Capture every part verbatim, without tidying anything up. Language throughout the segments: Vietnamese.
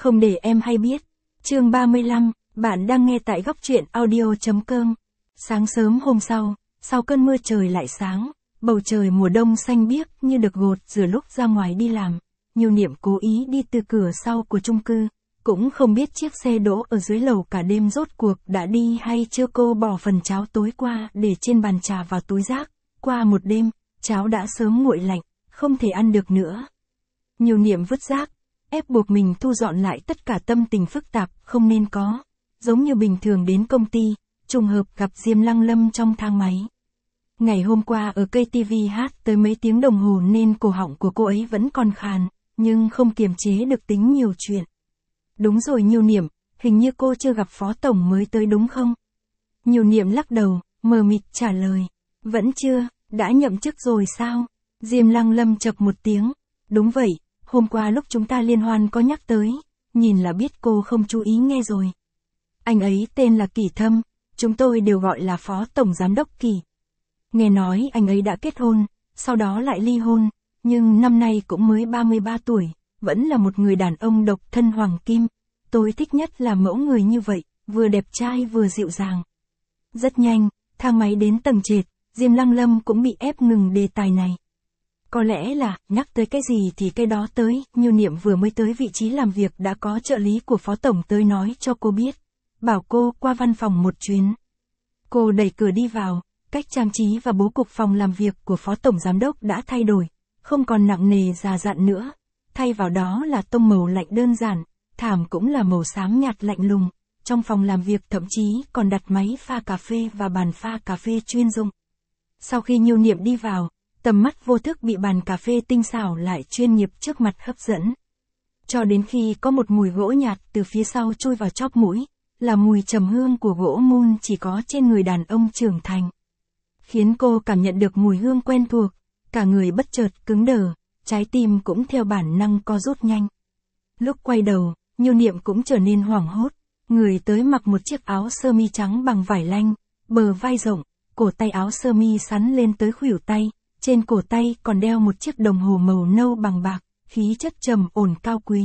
Không để em hay biết. Chương ba mươi lăm, bạn đang nghe tại góc truyện audio.com. Sáng sớm hôm sau, sau cơn mưa trời lại sáng, bầu trời mùa đông xanh biếc như được gột rửa lúc ra ngoài đi làm. Nhiêu Niệm cố ý đi từ cửa sau của chung cư, cũng không biết chiếc xe đỗ ở dưới lầu cả đêm rốt cuộc đã đi hay chưa. Cô bỏ phần cháo tối qua để trên bàn trà vào túi rác. Qua một đêm, cháo đã sớm nguội lạnh, không thể ăn được nữa. Nhiêu Niệm vứt rác, ép buộc mình thu dọn lại tất cả tâm tình phức tạp không nên có. Giống như bình thường đến công ty, trùng hợp gặp Diêm Lăng Lâm trong thang máy. Ngày hôm qua ở cây ti vi hát tới mấy tiếng đồng hồ nên cổ họng của cô ấy vẫn còn khàn, nhưng không kiềm chế được tính nhiều chuyện. Đúng rồi Nhiêu Niệm, hình như cô chưa gặp Phó Tổng mới tới đúng không? Nhiêu Niệm lắc đầu, mờ mịt trả lời. Vẫn chưa, đã nhậm chức rồi sao? Diêm Lăng Lâm chậc một tiếng. Đúng vậy, hôm qua lúc chúng ta liên hoan có nhắc tới, nhìn là biết cô không chú ý nghe rồi. Anh ấy tên là Kỷ Thâm, chúng tôi đều gọi là Phó Tổng Giám đốc Kỷ. Nghe nói anh ấy đã kết hôn, sau đó lại ly hôn, nhưng năm nay cũng mới ba mươi ba tuổi, vẫn là một người đàn ông độc thân hoàng kim. Tôi thích nhất là mẫu người như vậy, vừa đẹp trai vừa dịu dàng. Rất nhanh, thang máy đến tầng trệt, Diêm Lăng Lâm cũng bị ép ngừng đề tài này. Có lẽ là, nhắc tới cái gì thì cái đó tới, Nhiêu Niệm vừa mới tới vị trí làm việc đã có trợ lý của Phó Tổng tới nói cho cô biết. Bảo cô qua văn phòng một chuyến. Cô đẩy cửa đi vào, cách trang trí và bố cục phòng làm việc của Phó Tổng Giám đốc đã thay đổi, không còn nặng nề già dặn nữa. Thay vào đó là tông màu lạnh đơn giản, thảm cũng là màu xám nhạt lạnh lùng. Trong phòng làm việc thậm chí còn đặt máy pha cà phê và bàn pha cà phê chuyên dụng. Sau khi Nhiêu Niệm đi vào, tầm mắt vô thức bị bàn cà phê tinh xảo lại chuyên nghiệp trước mặt hấp dẫn. Cho đến khi có một mùi gỗ nhạt từ phía sau trôi vào chóp mũi, là mùi trầm hương của gỗ mun chỉ có trên người đàn ông trưởng thành. Khiến cô cảm nhận được mùi hương quen thuộc, cả người bất chợt cứng đờ, trái tim cũng theo bản năng co rút nhanh. Lúc quay đầu, Nhiêu Niệm cũng trở nên hoảng hốt, người tới mặc một chiếc áo sơ mi trắng bằng vải lanh, bờ vai rộng, cổ tay áo sơ mi sắn lên tới khuỷu tay, trên cổ tay còn đeo một chiếc đồng hồ màu nâu bằng bạc, khí chất trầm ổn cao quý.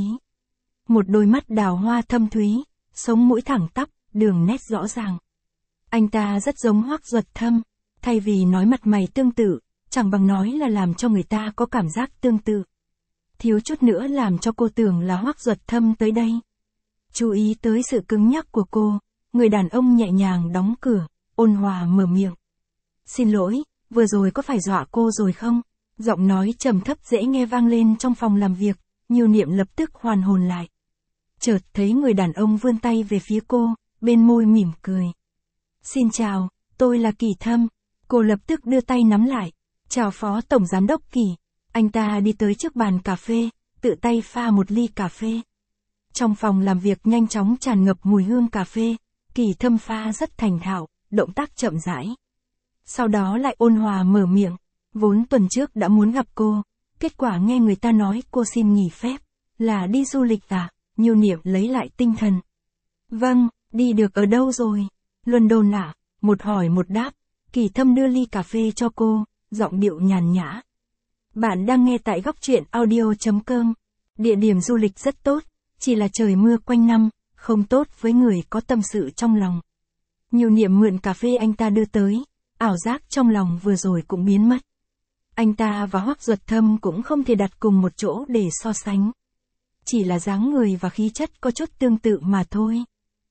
Một đôi mắt đào hoa thâm thúy, sống mũi thẳng tắp, đường nét rõ ràng. Anh ta rất giống Hoắc Duật Thâm, thay vì nói mặt mày tương tự, chẳng bằng nói là làm cho người ta có cảm giác tương tự. Thiếu chút nữa làm cho cô tưởng là Hoắc Duật Thâm tới đây. Chú ý tới sự cứng nhắc của cô, người đàn ông nhẹ nhàng đóng cửa, ôn hòa mở miệng. Xin lỗi, vừa rồi có phải dọa cô rồi không? Giọng nói trầm thấp dễ nghe vang lên trong phòng làm việc, Nhiêu Niệm lập tức hoàn hồn lại. Chợt thấy người đàn ông vươn tay về phía cô, bên môi mỉm cười. Xin chào, tôi là Kỷ Thâm. Cô lập tức đưa tay nắm lại. Chào Phó Tổng Giám đốc Kỷ. Anh ta đi tới trước bàn cà phê, tự tay pha một ly cà phê. Trong phòng làm việc nhanh chóng tràn ngập mùi hương cà phê, Kỷ Thâm pha rất thành thạo, động tác chậm rãi. Sau đó lại ôn hòa mở miệng, vốn tuần trước đã muốn gặp cô, kết quả nghe người ta nói cô xin nghỉ phép, là đi du lịch à? Nhiêu Niệm lấy lại tinh thần. Vâng, đi được ở đâu rồi? London à? Một hỏi một đáp, Kỷ Thâm đưa ly cà phê cho cô, giọng điệu nhàn nhã. Bạn đang nghe tại góc truyện audio.com. Địa điểm du lịch rất tốt, chỉ là trời mưa quanh năm, không tốt với người có tâm sự trong lòng. Nhiêu Niệm mượn cà phê anh ta đưa tới, ảo giác trong lòng vừa rồi cũng biến mất. Anh ta và Hoắc Duật Thâm cũng không thể đặt cùng một chỗ để so sánh. Chỉ là dáng người và khí chất có chút tương tự mà thôi.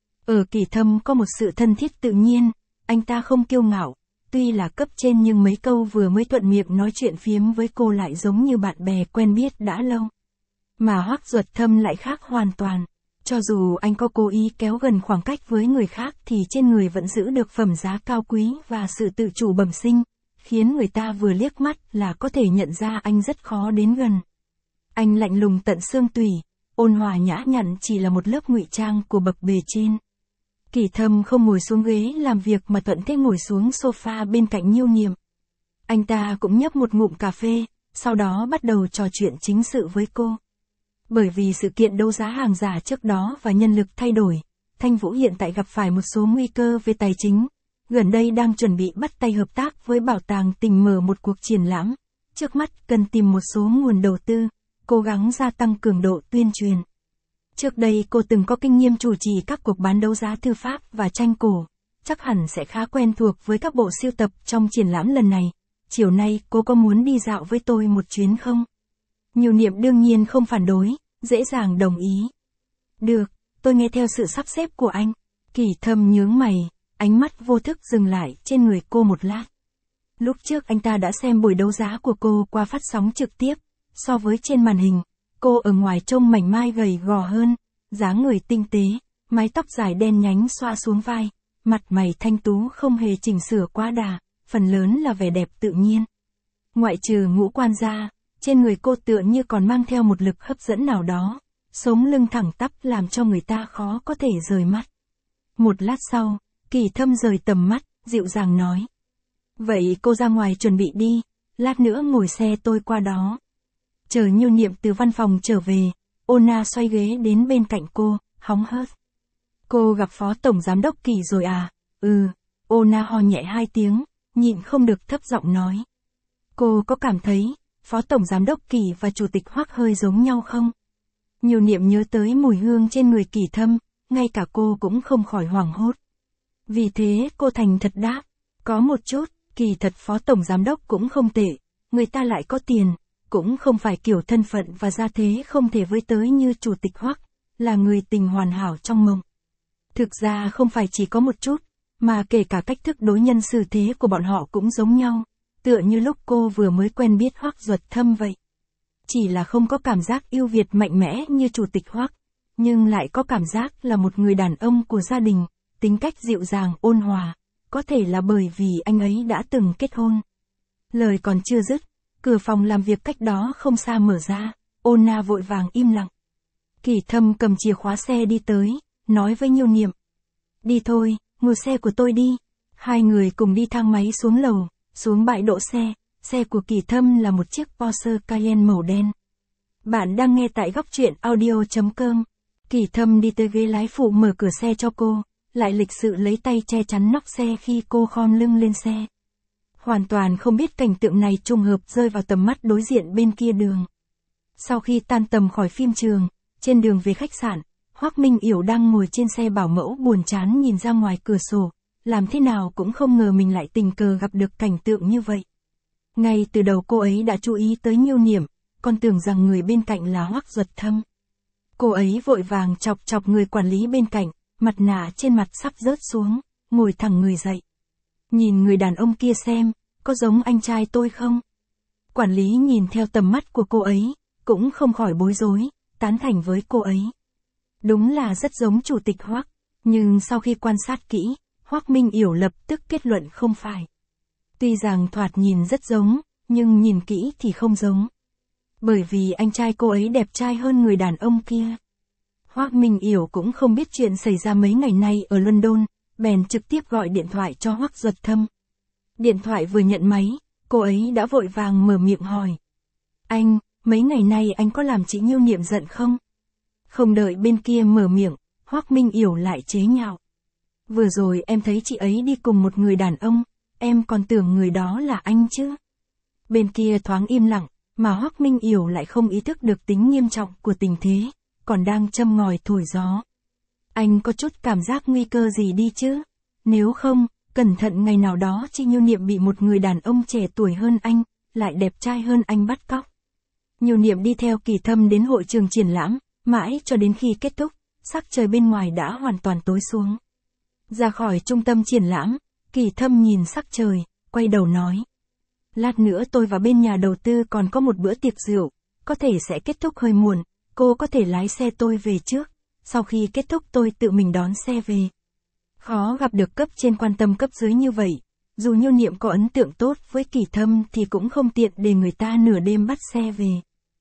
Ở Kỷ Thâm có một sự thân thiết tự nhiên, anh ta không kiêu ngạo, tuy là cấp trên nhưng mấy câu vừa mới thuận miệng nói chuyện phiếm với cô lại giống như bạn bè quen biết đã lâu. Mà Hoắc Duật Thâm lại khác hoàn toàn, cho dù anh có cố ý kéo gần khoảng cách với người khác thì trên người vẫn giữ được phẩm giá cao quý và sự tự chủ bẩm sinh, khiến người ta vừa liếc mắt là có thể nhận ra anh rất khó đến gần. Anh lạnh lùng tận xương tủy, ôn hòa nhã nhặn chỉ là một lớp ngụy trang của bậc bề trên. Kỷ Thâm không ngồi xuống ghế làm việc mà thuận thế ngồi xuống sofa bên cạnh Nhiêu Niệm. Anh ta cũng nhấp một ngụm cà phê, sau đó bắt đầu trò chuyện chính sự với cô. Bởi vì sự kiện đấu giá hàng giả trước đó và nhân lực thay đổi, Thanh Vũ hiện tại gặp phải một số nguy cơ về tài chính. Gần đây đang chuẩn bị bắt tay hợp tác với Bảo tàng Tình mở một cuộc triển lãm. Trước mắt cần tìm một số nguồn đầu tư, cố gắng gia tăng cường độ tuyên truyền. Trước đây cô từng có kinh nghiệm chủ trì các cuộc bán đấu giá thư pháp và tranh cổ, chắc hẳn sẽ khá quen thuộc với các bộ sưu tập trong triển lãm lần này. Chiều nay cô có muốn đi dạo với tôi một chuyến không? Nhu Niệm đương nhiên không phản đối, dễ dàng đồng ý. Được, tôi nghe theo sự sắp xếp của anh. Kỳ Thâm nhướng mày, ánh mắt vô thức dừng lại trên người cô một lát. Lúc trước anh ta đã xem buổi đấu giá của cô qua phát sóng trực tiếp, so với trên màn hình, cô ở ngoài trông mảnh mai gầy gò hơn, dáng người tinh tế, mái tóc dài đen nhánh xoa xuống vai, mặt mày thanh tú không hề chỉnh sửa quá đà, phần lớn là vẻ đẹp tự nhiên. Ngoại trừ ngũ quan ra, trên người cô tựa như còn mang theo một lực hấp dẫn nào đó, sống lưng thẳng tắp làm cho người ta khó có thể rời mắt. Một lát sau, Kỳ Thâm rời tầm mắt, dịu dàng nói. Vậy cô ra ngoài chuẩn bị đi, lát nữa ngồi xe tôi qua đó. Chờ Nhu Niệm từ văn phòng trở về, Ona xoay ghế đến bên cạnh cô, hóng hớt. Cô gặp Phó Tổng Giám đốc Kỳ rồi à? Ừ, Ona ho nhẹ hai tiếng, nhịn không được thấp giọng nói. Cô có cảm thấy, Phó Tổng Giám đốc Kỳ và Chủ tịch Hoắc hơi giống nhau không? Nhu Niệm nhớ tới mùi hương trên người Kỳ Thâm, ngay cả cô cũng không khỏi hoảng hốt. Vì thế cô thành thật đáp, có một chút, kỳ thật Phó Tổng Giám đốc cũng không tệ, người ta lại có tiền, cũng không phải kiểu thân phận và gia thế không thể với tới như Chủ tịch Hoắc, là người tình hoàn hảo trong mộng. Thực ra không phải chỉ có một chút, mà kể cả cách thức đối nhân xử thế của bọn họ cũng giống nhau, tựa như lúc cô vừa mới quen biết Hoắc Duật Thâm vậy. Chỉ là không có cảm giác yêu Việt mạnh mẽ như Chủ tịch Hoắc, nhưng lại có cảm giác là một người đàn ông của gia đình, tính cách dịu dàng ôn hòa, có thể là bởi vì anh ấy đã từng kết hôn. Lời còn chưa dứt, cửa phòng làm việc cách đó không xa mở ra, Ona vội vàng im lặng. Kỳ Thâm cầm chìa khóa xe đi tới, nói với Nhu Niệm. Đi thôi, ngồi xe của tôi đi. Hai người cùng đi thang máy xuống lầu, xuống bãi đỗ xe, xe của Kỳ Thâm là một chiếc Porsche Cayenne màu đen. Bạn đang nghe tại góc truyện audio chấm com. Kỳ Thâm đi tới ghế lái phụ mở cửa xe cho cô, lại lịch sự lấy tay che chắn nóc xe khi cô khom lưng lên xe. Hoàn toàn không biết cảnh tượng này trùng hợp rơi vào tầm mắt đối diện bên kia đường. Sau khi tan tầm khỏi phim trường, trên đường về khách sạn, Hoắc Minh Yểu đang ngồi trên xe bảo mẫu buồn chán nhìn ra ngoài cửa sổ, làm thế nào cũng không ngờ mình lại tình cờ gặp được cảnh tượng như vậy. Ngay từ đầu cô ấy đã chú ý tới Nhu Niệm, còn tưởng rằng người bên cạnh là Hoắc Duật Thâm. Cô ấy vội vàng chọc chọc người quản lý bên cạnh, mặt nạ trên mặt sắp rớt xuống, ngồi thẳng người dậy. Nhìn người đàn ông kia xem, có giống anh trai tôi không? Quản lý nhìn theo tầm mắt của cô ấy, cũng không khỏi bối rối, tán thành với cô ấy. Đúng là rất giống Chủ tịch Hoắc, nhưng sau khi quan sát kỹ, Hoắc Minh Yểu lập tức kết luận không phải. Tuy rằng thoạt nhìn rất giống, nhưng nhìn kỹ thì không giống. Bởi vì anh trai cô ấy đẹp trai hơn người đàn ông kia. Hoắc Minh Yểu cũng không biết chuyện xảy ra mấy ngày nay ở London, bèn trực tiếp gọi điện thoại cho Hoắc Duật Thâm. Điện thoại vừa nhận máy, cô ấy đã vội vàng mở miệng hỏi. Anh, mấy ngày nay anh có làm chị Nhu Niệm giận không? Không đợi bên kia mở miệng, Hoắc Minh Yểu lại chế nhạo. Vừa rồi em thấy chị ấy đi cùng một người đàn ông, em còn tưởng người đó là anh chứ. Bên kia thoáng im lặng, mà Hoắc Minh Yểu lại không ý thức được tính nghiêm trọng của tình thế, còn đang châm ngòi thổi gió. Anh có chút cảm giác nguy cơ gì đi chứ? Nếu không, cẩn thận ngày nào đó chị Nhu Niệm bị một người đàn ông trẻ tuổi hơn anh, lại đẹp trai hơn anh bắt cóc. Nhu Niệm đi theo Kỳ Thâm đến hội trường triển lãm, mãi cho đến khi kết thúc, sắc trời bên ngoài đã hoàn toàn tối xuống. Ra khỏi trung tâm triển lãm, Kỳ Thâm nhìn sắc trời, quay đầu nói. Lát nữa tôi và bên nhà đầu tư còn có một bữa tiệc rượu, có thể sẽ kết thúc hơi muộn, cô có thể lái xe tôi về trước, sau khi kết thúc tôi tự mình đón xe về. Khó gặp được cấp trên quan tâm cấp dưới như vậy, dù Nhu Niệm có ấn tượng tốt với Kỳ Thâm thì cũng không tiện để người ta nửa đêm bắt xe về.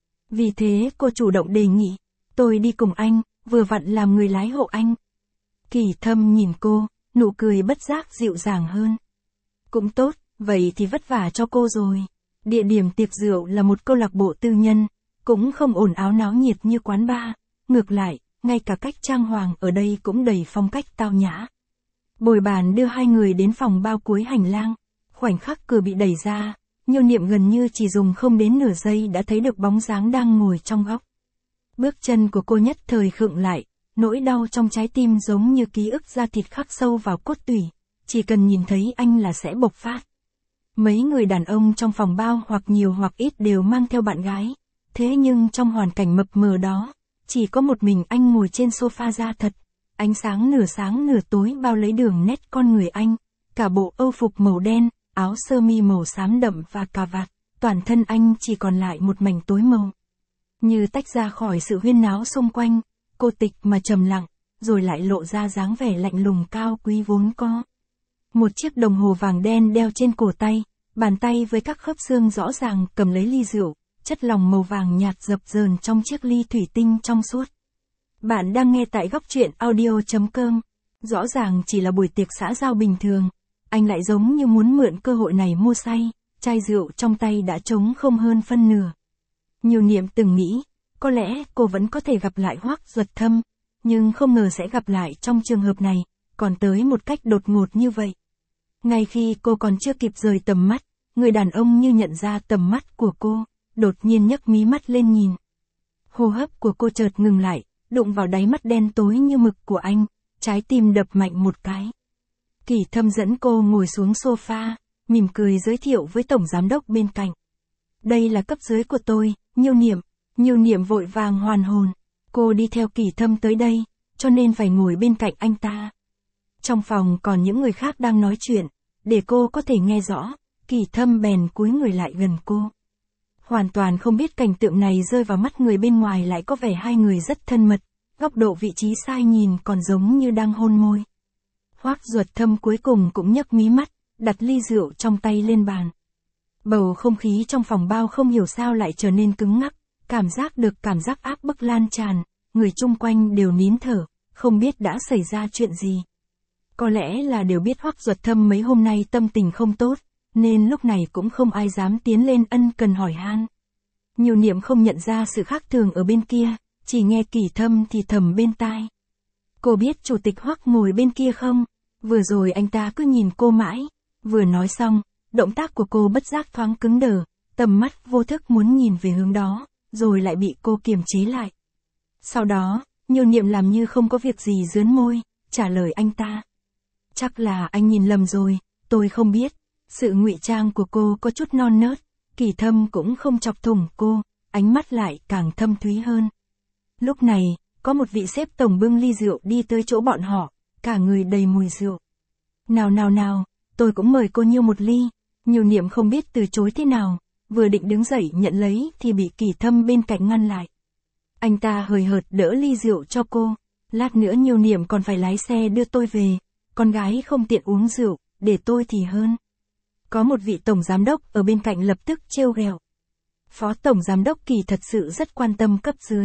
Vì thế cô chủ động đề nghị, tôi đi cùng anh, vừa vặn làm người lái hộ anh. Kỳ Thâm nhìn cô, nụ cười bất giác dịu dàng hơn. Cũng tốt, vậy thì vất vả cho cô rồi. Địa điểm tiệc rượu là một câu lạc bộ tư nhân, cũng không ồn ào náo nhiệt như quán bar, ngược lại, ngay cả cách trang hoàng ở đây cũng đầy phong cách tao nhã. Bồi bàn đưa hai người đến phòng bao cuối hành lang, khoảnh khắc cửa bị đẩy ra, Nhu Niệm gần như chỉ dùng không đến nửa giây đã thấy được bóng dáng đang ngồi trong góc. Bước chân của cô nhất thời khựng lại, nỗi đau trong trái tim giống như ký ức da thịt khắc sâu vào cốt tủy, chỉ cần nhìn thấy anh là sẽ bộc phát. Mấy người đàn ông trong phòng bao hoặc nhiều hoặc ít đều mang theo bạn gái, thế nhưng trong hoàn cảnh mập mờ đó, chỉ có một mình anh ngồi trên sofa da thật, ánh sáng nửa sáng nửa tối bao lấy đường nét con người anh, cả bộ âu phục màu đen, áo sơ mi màu xám đậm và cà vạt, toàn thân anh chỉ còn lại một mảnh tối màu. Như tách ra khỏi sự huyên náo xung quanh, cô tịch mà trầm lặng, rồi lại lộ ra dáng vẻ lạnh lùng cao quý vốn có. Một chiếc đồng hồ vàng đen đeo trên cổ tay, bàn tay với các khớp xương rõ ràng cầm lấy ly rượu, chất lỏng màu vàng nhạt dập dờn trong chiếc ly thủy tinh trong suốt. Bạn đang nghe tại góc truyện audio chấm com. Rõ ràng chỉ là buổi tiệc xã giao bình thường, anh lại giống như muốn mượn cơ hội này mua say, chai rượu trong tay đã trống không hơn phân nửa. Nhiều Niệm từng nghĩ, có lẽ cô vẫn có thể gặp lại Hoắc Duật Thâm, nhưng không ngờ sẽ gặp lại trong trường hợp này, còn tới một cách đột ngột như vậy. Ngay khi cô còn chưa kịp rời tầm mắt, người đàn ông như nhận ra tầm mắt của cô, đột nhiên nhấc mí mắt lên nhìn. Hô hấp của cô chợt ngừng lại, đụng vào đáy mắt đen tối như mực của anh, trái tim đập mạnh một cái. Kỳ Thâm dẫn cô ngồi xuống sofa, mỉm cười giới thiệu với tổng giám đốc bên cạnh. Đây là cấp dưới của tôi, Nhiêu Niệm. Nhiêu Niệm vội vàng hoàn hồn. Cô đi theo Kỳ Thâm tới đây, cho nên phải ngồi bên cạnh anh ta. Trong phòng còn những người khác đang nói chuyện, để cô có thể nghe rõ, Kỳ Thâm bèn cúi người lại gần cô. Hoàn toàn không biết cảnh tượng này rơi vào mắt người bên ngoài lại có vẻ hai người rất thân mật, góc độ vị trí sai nhìn còn giống như đang hôn môi. Hoắc Duật Thâm cuối cùng cũng nhấc mí mắt, đặt ly rượu trong tay lên bàn. Bầu không khí trong phòng bao không hiểu sao lại trở nên cứng ngắc, cảm giác được cảm giác áp bức lan tràn, người chung quanh đều nín thở, không biết đã xảy ra chuyện gì. Có lẽ là đều biết Hoắc Duật Thâm mấy hôm nay tâm tình không tốt, nên lúc này cũng không ai dám tiến lên ân cần hỏi han. Nhiều Niệm không nhận ra sự khác thường ở bên kia, chỉ nghe Kỳ Thâm thì thầm bên tai. Cô biết chủ tịch Hoắc ngồi bên kia không? Vừa rồi anh ta cứ nhìn cô mãi, vừa nói xong, động tác của cô bất giác thoáng cứng đờ, tầm mắt vô thức muốn nhìn về hướng đó, rồi lại bị cô kiềm chế lại. Sau đó, Nhiều Niệm làm như không có việc gì dướn môi, trả lời anh ta. Chắc là anh nhìn lầm rồi, tôi không biết. Sự ngụy trang của cô có chút non nớt, Kỳ Thâm cũng không chọc thủng cô, ánh mắt lại càng thâm thúy hơn. Lúc này, có một vị sếp tổng bưng ly rượu đi tới chỗ bọn họ, cả người đầy mùi rượu. Nào nào nào, tôi cũng mời cô Nhiêu một ly. Nhiều Niệm không biết từ chối thế nào, vừa định đứng dậy nhận lấy thì bị Kỳ Thâm bên cạnh ngăn lại. Anh ta hời hợt đỡ ly rượu cho cô, lát nữa Nhiều Niệm còn phải lái xe đưa tôi về, con gái không tiện uống rượu, để tôi thì hơn. Có một vị tổng giám đốc ở bên cạnh lập tức trêu ghẹo. Phó tổng giám đốc Kỳ thật sự rất quan tâm cấp dưới.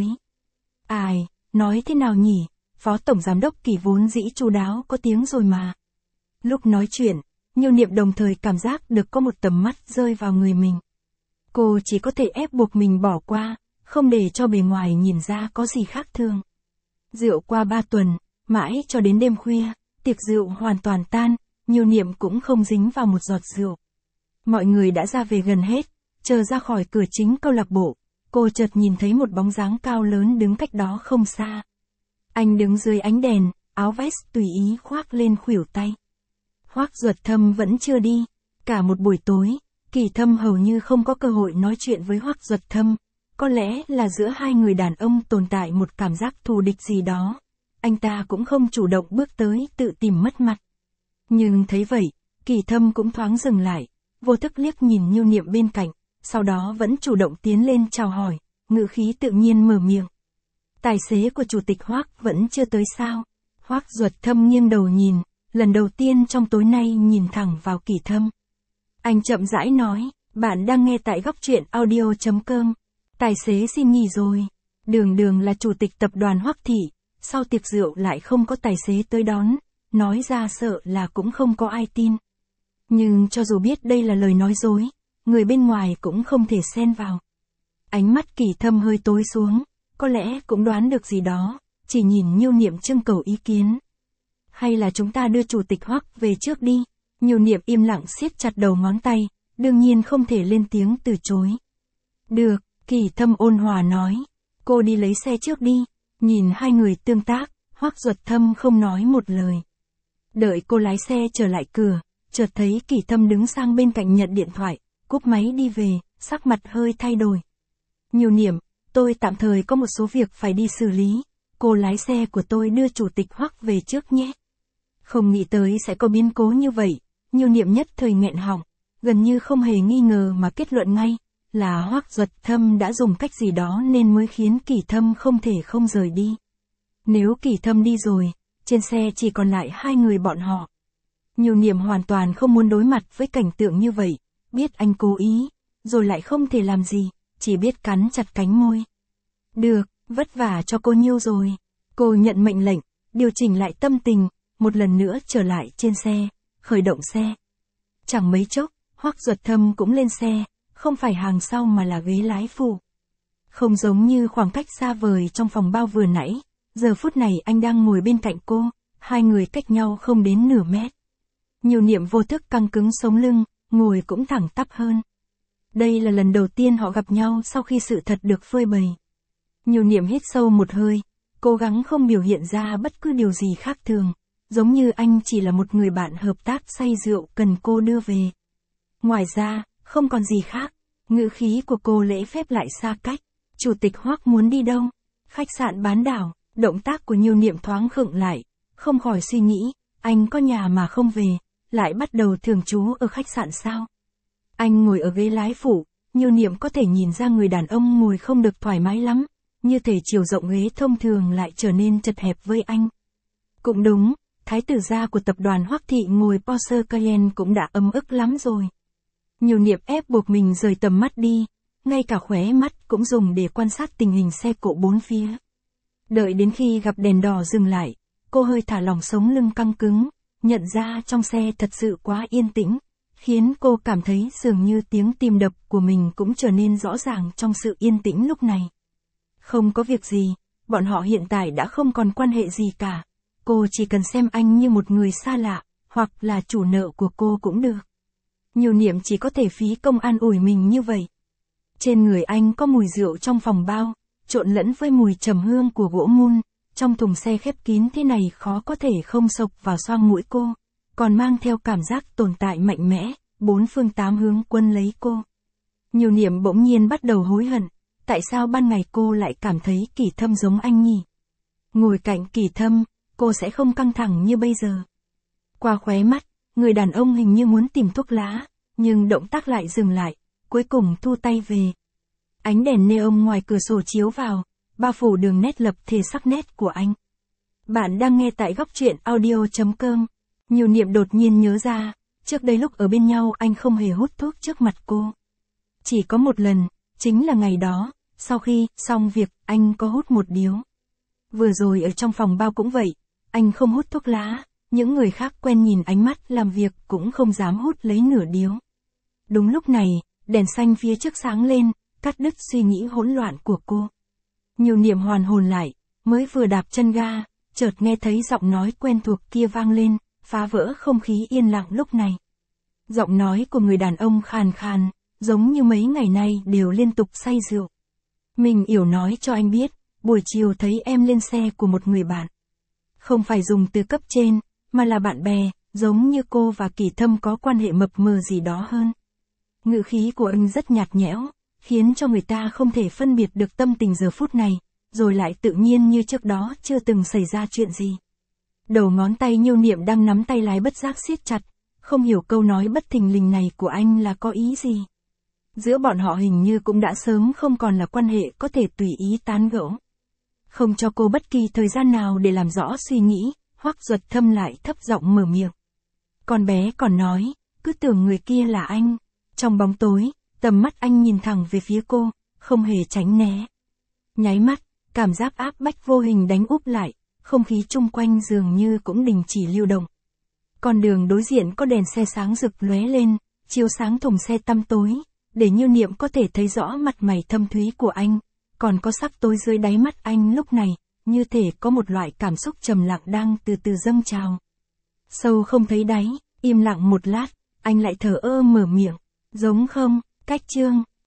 Ai, nói thế nào nhỉ, phó tổng giám đốc Kỳ vốn dĩ chu đáo có tiếng rồi mà. Lúc nói chuyện, Nhiêu Niệm đồng thời cảm giác được có một tầm mắt rơi vào người mình. Cô chỉ có thể ép buộc mình bỏ qua, không để cho bề ngoài nhìn ra có gì khác thường. Rượu qua ba tuần, mãi cho đến đêm khuya, tiệc rượu hoàn toàn tan, Nhiêu Niệm cũng không dính vào một giọt rượu. Mọi người đã ra về gần hết, chờ ra khỏi cửa chính câu lạc bộ, cô chợt nhìn thấy một bóng dáng cao lớn đứng cách đó không xa. Anh đứng dưới ánh đèn, áo vest tùy ý khoác lên khuỷu tay. Hoắc Duật Thâm vẫn chưa đi, cả một buổi tối, Kỳ Thâm hầu như không có cơ hội nói chuyện với Hoắc Duật Thâm, có lẽ là giữa hai người đàn ông tồn tại một cảm giác thù địch gì đó. Anh ta cũng không chủ động bước tới tự tìm mất mặt. Nhưng thấy vậy, Kỳ Thâm cũng thoáng dừng lại, vô thức liếc nhìn Nhiêu Niệm bên cạnh, sau đó vẫn chủ động tiến lên chào hỏi, ngữ khí tự nhiên mở miệng. Tài xế của chủ tịch Hoắc vẫn chưa tới sao? Hoắc Duật Thâm nghiêng đầu nhìn, lần đầu tiên trong tối nay nhìn thẳng vào Kỳ Thâm. Anh chậm rãi nói, bạn đang nghe tại góc truyện audio chấm com. Tài xế xin nghỉ rồi. Đường đường là chủ tịch tập đoàn Hoắc Thị, sau tiệc rượu lại không có tài xế tới đón, nói ra sợ là cũng không có ai tin. Nhưng cho dù biết đây là lời nói dối, người bên ngoài cũng không thể xen vào. Ánh mắt Kỳ Thâm hơi tối xuống, có lẽ cũng đoán được gì đó, chỉ nhìn Nhiêu Niệm trưng cầu ý kiến. Hay là chúng ta đưa chủ tịch Hoắc về trước đi? Nhiêu Niệm im lặng siết chặt đầu ngón tay, đương nhiên không thể lên tiếng từ chối. Được, Kỳ Thâm ôn hòa nói. cô đi lấy xe trước đi. Nhìn hai người tương tác, Hoắc Duật Thâm không nói một lời. Đợi cô lái xe trở lại cửa, chợt thấy Kỷ Thâm đứng sang bên cạnh nhận điện thoại, cúp máy đi về, sắc mặt hơi thay đổi. Nhiều Niệm, tôi tạm thời có một số việc phải đi xử lý, cô lái xe của tôi đưa chủ tịch Hoắc về trước nhé. Không nghĩ tới sẽ có biến cố như vậy, Nhiều Niệm nhất thời nghẹn họng, gần như không hề nghi ngờ mà kết luận ngay, là Hoắc Duật Thâm đã dùng cách gì đó nên mới khiến Kỷ Thâm không thể không rời đi. Nếu Kỷ Thâm đi rồi, trên xe chỉ còn lại hai người bọn họ. Nhiều Niệm hoàn toàn không muốn đối mặt với cảnh tượng như vậy, biết anh cố ý, rồi lại không thể làm gì, chỉ biết cắn chặt cánh môi. Được, vất vả cho cô Nhiêu rồi. Cô nhận mệnh lệnh, điều chỉnh lại tâm tình, một lần nữa trở lại trên xe, khởi động xe. Chẳng mấy chốc, Hoắc Duật Thâm cũng lên xe, không phải hàng sau mà là ghế lái phụ. Không giống như khoảng cách xa vời trong phòng bao vừa nãy, giờ phút này anh đang ngồi bên cạnh cô, hai người cách nhau không đến nửa mét. Nhiều Niệm vô thức căng cứng sống lưng, ngồi cũng thẳng tắp hơn. Đây là lần đầu tiên họ gặp nhau sau khi sự thật được phơi bày. Nhiều Niệm hít sâu một hơi, cố gắng không biểu hiện ra bất cứ điều gì khác thường, giống như anh chỉ là một người bạn hợp tác say rượu cần cô đưa về. Ngoài ra, không còn gì khác, ngữ khí của cô lễ phép lại xa cách. Chủ tịch Hoắc muốn đi đâu? Khách sạn bán đảo. Động tác của Nhiều Niệm thoáng khựng lại, không khỏi suy nghĩ, anh có nhà mà không về, lại bắt đầu thường trú ở khách sạn sao? Anh ngồi ở ghế lái phụ, Nhiều Niệm có thể nhìn ra người đàn ông ngồi không được thoải mái lắm, như thể chiều rộng ghế thông thường lại trở nên chật hẹp với anh. Cũng đúng, thái tử gia của tập đoàn Hoắc Thị ngồi Porsche Cayenne cũng đã ấm ức lắm rồi. Nhiều Niệm ép buộc mình rời tầm mắt đi, ngay cả khóe mắt cũng dùng để quan sát tình hình xe cộ bốn phía. Đợi đến khi gặp đèn đỏ dừng lại, cô hơi thả lỏng sống lưng căng cứng, nhận ra trong xe thật sự quá yên tĩnh, khiến cô cảm thấy dường như tiếng tim đập của mình cũng trở nên rõ ràng trong sự yên tĩnh lúc này. Không có việc gì, bọn họ hiện tại đã không còn quan hệ gì cả, cô chỉ cần xem anh như một người xa lạ, hoặc là chủ nợ của cô cũng được. Nhiều Niệm chỉ có thể phí công an ủi mình như vậy. Trên người anh có mùi rượu trong phòng bao, trộn lẫn với mùi trầm hương của gỗ mun, trong thùng xe khép kín thế này khó có thể không xộc vào xoang mũi cô, còn mang theo cảm giác tồn tại mạnh mẽ, bốn phương tám hướng quân lấy cô. Nhiều Niệm bỗng nhiên bắt đầu hối hận, tại sao ban ngày cô lại cảm thấy Kỷ Thâm giống anh nhỉ? Ngồi cạnh Kỷ Thâm, cô sẽ không căng thẳng như bây giờ. Qua khóe mắt, người đàn ông hình như muốn tìm thuốc lá, nhưng động tác lại dừng lại, cuối cùng thu tay về. Ánh đèn neon ngoài cửa sổ chiếu vào, bao phủ đường nét lập thể sắc nét của anh. Bạn đang nghe tại góc truyện audio chấm com. Nhiều Niệm đột nhiên nhớ ra, trước đây lúc ở bên nhau anh không hề hút thuốc trước mặt cô. Chỉ có một lần, chính là ngày đó, sau khi xong việc, anh có hút một điếu. Vừa rồi ở trong phòng bao cũng vậy, anh không hút thuốc lá, những người khác quen nhìn ánh mắt làm việc cũng không dám hút lấy nửa điếu. Đúng lúc này, đèn xanh phía trước sáng lên, cắt đứt suy nghĩ hỗn loạn của cô. Nhiều Niệm hoàn hồn lại, mới vừa đạp chân ga, chợt nghe thấy giọng nói quen thuộc kia vang lên, phá vỡ không khí yên lặng lúc này. Giọng nói của người đàn ông khàn khàn, giống như mấy ngày nay đều liên tục say rượu. Mình Yểu nói cho anh biết, buổi chiều thấy em lên xe của một người bạn. Không phải dùng từ cấp trên, mà là bạn bè, giống như cô và Kỷ Thâm có quan hệ mập mờ gì đó hơn. Ngữ khí của anh rất nhạt nhẽo, khiến cho người ta không thể phân biệt được tâm tình giờ phút này, rồi lại tự nhiên như trước đó chưa từng xảy ra chuyện gì. Đầu ngón tay Nhiêu Niệm đang nắm tay lái bất giác siết chặt, không hiểu câu nói bất thình lình này của anh là có ý gì. Giữa bọn họ hình như cũng đã sớm không còn là quan hệ có thể tùy ý tán gẫu. Không cho cô bất kỳ thời gian nào để làm rõ suy nghĩ, Hoắc Duật Thâm lại thấp giọng mở miệng. Con bé còn nói, cứ tưởng người kia là anh. Trong bóng tối, tầm mắt anh nhìn thẳng về phía cô, không hề tránh né. Nháy mắt, cảm giác áp bách vô hình đánh úp lại, không khí chung quanh dường như cũng đình chỉ lưu động. Con đường đối diện có đèn xe sáng rực lóe lên, chiếu sáng thùng xe tăm tối, để Nhiêu Niệm có thể thấy rõ mặt mày thâm thúy của anh, còn có sắc tối dưới đáy mắt anh lúc này, như thể có một loại cảm xúc trầm lặng đang từ từ dâng trào. Sâu không thấy đáy, im lặng một lát, anh lại thở ơ mở miệng, giống không, cách chương.